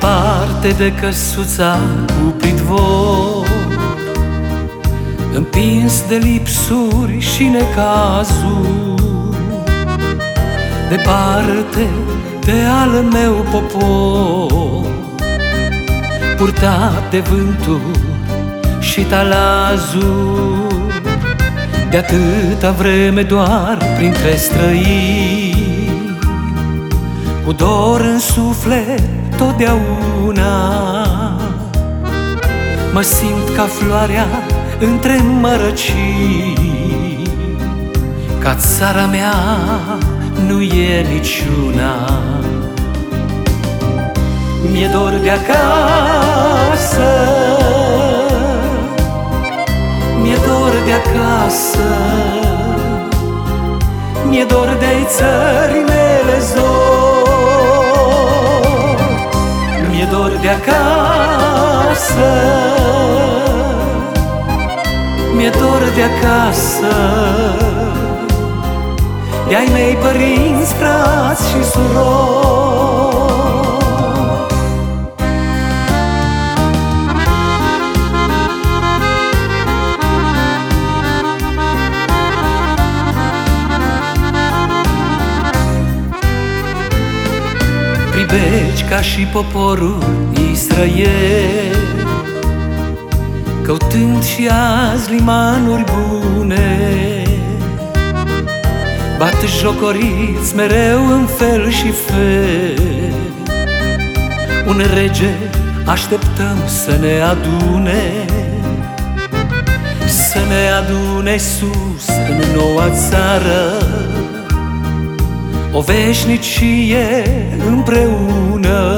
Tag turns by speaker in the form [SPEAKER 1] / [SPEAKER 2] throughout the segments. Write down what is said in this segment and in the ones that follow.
[SPEAKER 1] departe de căsuța cu pridvor, împins de lipsuri și necazuri, departe de al meu popor, purtat de vânturi și talazuri, de atâta vreme doar printre străini, cu dor în suflet totdeauna. Mă simt ca floarea între mărăcini, ca țara mea nu e niciuna. Mi-e dor de acasă, mi-e dor de acasă, mi-e dor de țării mele zor. Mi-e dor de acasă, mi-e dor de acasă, de ai mei părinți, frați și surori. Pribegi ca și poporul Israel, căutând și azi limanuri bune, bat jocoriți mereu în fel și fel. Un rege așteptăm să ne adune, să ne adune sus în noua țară, o veșnicie împreună,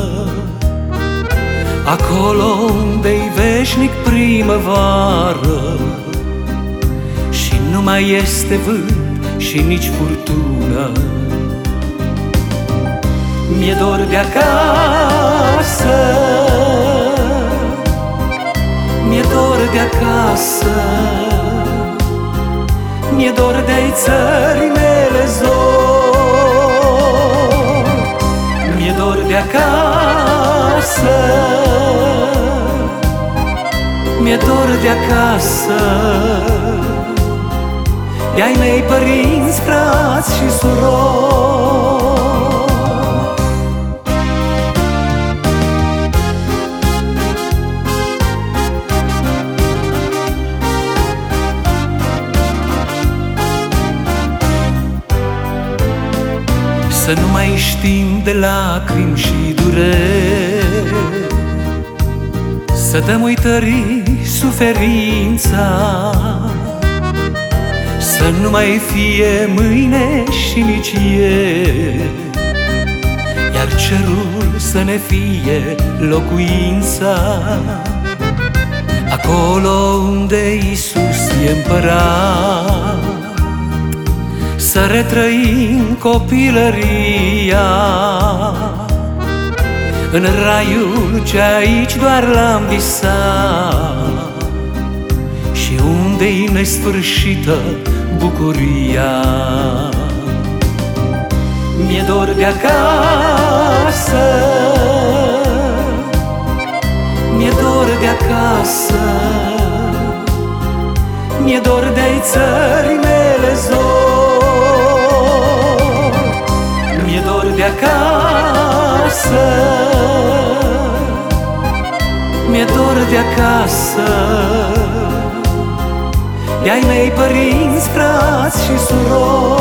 [SPEAKER 1] acolo unde-i veșnic primăvară și nu mai este vânt și nici furtună. Mi-e dor de acasă, mi-e dor de acasă, mi-e dor de-ai țării mele zor. Mi-e dor de acasă, mi-e dor de acasă, de ai mei părinți, frați și surori. Să nu mai știm de lacrimi și dureri, să dăm uitării suferința, să nu mai fie mâine și nici ieri, iar cerul să ne fie locuința, acolo unde Iisus e împărat. Să retrăim copilăria în raiul ce aici doar l-am visat și unde-i nesfârșită bucuria. Mi-e dor de acasă, mi-e dor de acasă, mi-e dor de-ai țării mele zor. Mi-e dor de acasă, mi-e dor de acasă, de ai mei părinți, frați și surori.